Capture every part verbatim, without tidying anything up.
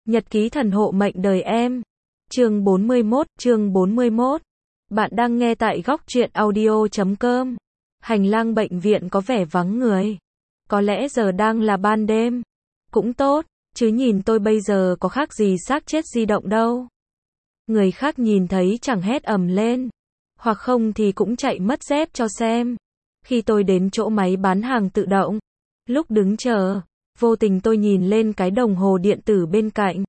Nhật ký thần hộ mệnh đời em. Chương bốn mươi mốt, chương bốn mươi mốt. Bạn đang nghe tại góc truyện audio chấm com. Hành lang bệnh viện có vẻ vắng người. Có lẽ giờ đang là ban đêm. Cũng tốt, chứ nhìn tôi bây giờ có khác gì xác chết di động đâu. Người khác nhìn thấy chẳng hét ầm lên. Hoặc không thì cũng chạy mất dép cho xem. Khi tôi đến chỗ máy bán hàng tự động, lúc đứng chờ, vô tình tôi nhìn lên cái đồng hồ điện tử bên cạnh.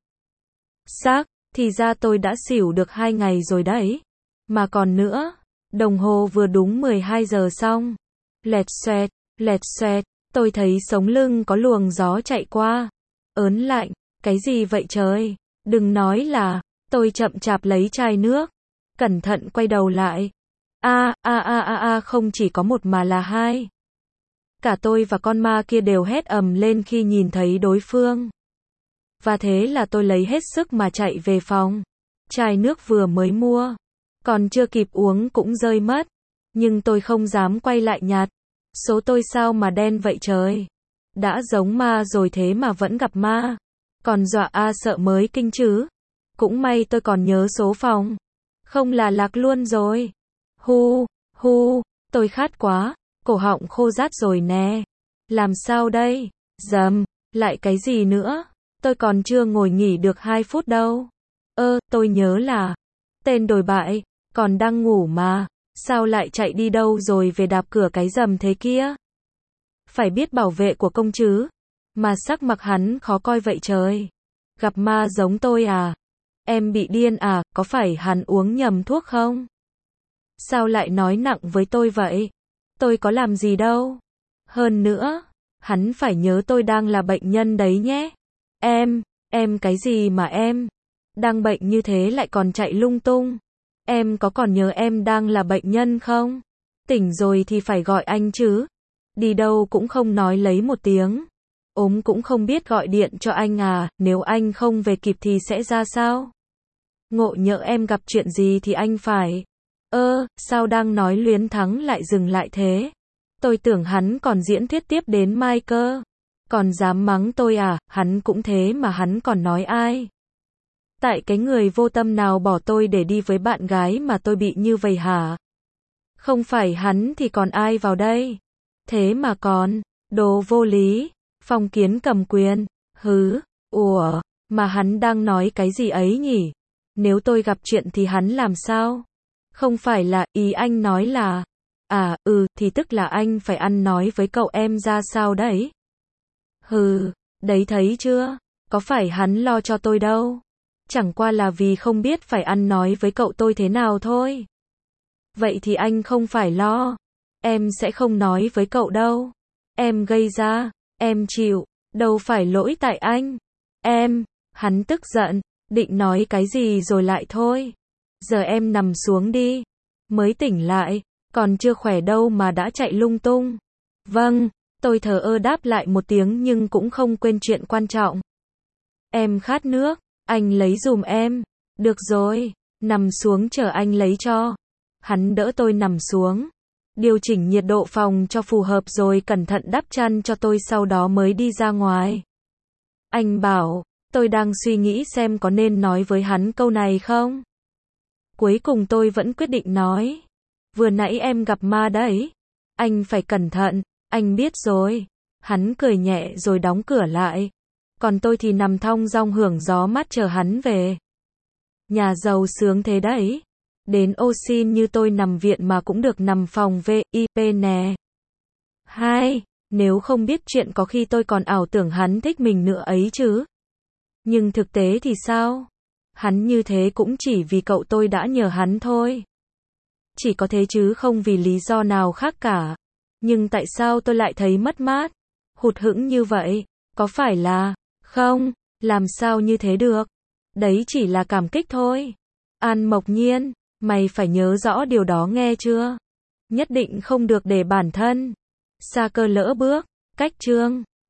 Xác, thì ra tôi đã xỉu được hai ngày rồi đấy. Mà còn nữa, đồng hồ vừa đúng mười hai giờ xong. Lẹt xoẹt, lẹt xoẹt, tôi thấy sống lưng có luồng gió chạy qua. Ớn lạnh, cái gì vậy trời? Đừng nói là, tôi chậm chạp lấy chai nước. Cẩn thận quay đầu lại. A, a a a a không chỉ có một mà là hai. Cả tôi và con ma kia đều hét ầm lên khi nhìn thấy đối phương. Và thế là tôi lấy hết sức mà chạy về phòng. Chai nước vừa mới mua, còn chưa kịp uống cũng rơi mất. Nhưng tôi không dám quay lại nhặt. Số tôi sao mà đen vậy trời? Đã giống ma rồi thế mà vẫn gặp ma. Còn dọa a sợ mới kinh chứ. Cũng may tôi còn nhớ số phòng. Không là lạc luôn rồi. Hu, hu, tôi khát quá. Cổ họng khô rát rồi nè. Làm sao đây? Dầm, lại cái gì nữa? Tôi còn chưa ngồi nghỉ được hai phút đâu. Ơ, tôi nhớ là tên đồi bại, còn đang ngủ mà. Sao lại chạy đi đâu rồi về đạp cửa cái rầm thế kia? Phải biết bảo vệ của công chứ. Mà sắc mặt hắn khó coi vậy trời. Gặp ma giống tôi à? Em bị điên à? Có phải hắn uống nhầm thuốc không? Sao lại nói nặng với tôi vậy? Tôi có làm gì đâu. Hơn nữa, hắn phải nhớ tôi đang là bệnh nhân đấy nhé. Em, em cái gì mà em? Đang bệnh như thế lại còn chạy lung tung. Em có còn nhớ em đang là bệnh nhân không? Tỉnh rồi thì phải gọi anh chứ. Đi đâu cũng không nói lấy một tiếng. Ốm cũng không biết gọi điện cho anh à, nếu anh không về kịp thì sẽ ra sao? Ngộ nhỡ em gặp chuyện gì thì anh phải. Ơ, sao đang nói luyến thắng lại dừng lại thế? Tôi tưởng hắn còn diễn thuyết tiếp đến mai cơ. Còn dám mắng tôi à, hắn cũng thế mà hắn còn nói ai? Tại cái người vô tâm nào bỏ tôi để đi với bạn gái mà tôi bị như vậy hả? Không phải hắn thì còn ai vào đây? Thế mà còn, đồ vô lý, phong kiến cầm quyền, hứ, ủa, mà hắn đang nói cái gì ấy nhỉ? Nếu tôi gặp chuyện thì hắn làm sao? Không phải là, ý anh nói là, à, ừ, thì tức là anh phải ăn nói với cậu em ra sao đấy? Hừ, đấy thấy chưa? Có phải hắn lo cho tôi đâu? Chẳng qua là vì không biết phải ăn nói với cậu tôi thế nào thôi. Vậy thì anh không phải lo. Em sẽ không nói với cậu đâu. Em gây ra, em chịu, đâu phải lỗi tại anh. Em, hắn tức giận, định nói cái gì rồi lại thôi. Giờ em nằm xuống đi. Mới tỉnh lại, còn chưa khỏe đâu mà đã chạy lung tung. Vâng, tôi thờ ơ đáp lại một tiếng nhưng cũng không quên chuyện quan trọng. Em khát nước, anh lấy giùm em. Được rồi, nằm xuống chờ anh lấy cho. Hắn đỡ tôi nằm xuống. Điều chỉnh nhiệt độ phòng cho phù hợp rồi cẩn thận đắp chăn cho tôi sau đó mới đi ra ngoài. Anh bảo, tôi đang suy nghĩ xem có nên nói với hắn câu này không? Cuối cùng tôi vẫn quyết định nói. Vừa nãy em gặp ma đấy. Anh phải cẩn thận, anh biết rồi. Hắn cười nhẹ rồi đóng cửa lại. Còn tôi thì nằm thong dong hưởng gió mát chờ hắn về. Nhà giàu sướng thế đấy. Đến ô xin như tôi nằm viện mà cũng được nằm phòng vê i pê nè. Hai, nếu không biết chuyện có khi tôi còn ảo tưởng hắn thích mình nữa ấy chứ. Nhưng thực tế thì sao? Hắn như thế cũng chỉ vì cậu tôi đã nhờ hắn thôi. Chỉ có thế chứ không vì lý do nào khác cả. Nhưng tại sao tôi lại thấy mất mát, hụt hẫng như vậy? Có phải là... Không, làm sao như thế được? Đấy chỉ là cảm kích thôi. An Mộc Nhiên, mày phải nhớ rõ điều đó nghe chưa? Nhất định không được để bản thân xa cơ lỡ bước, cách chương.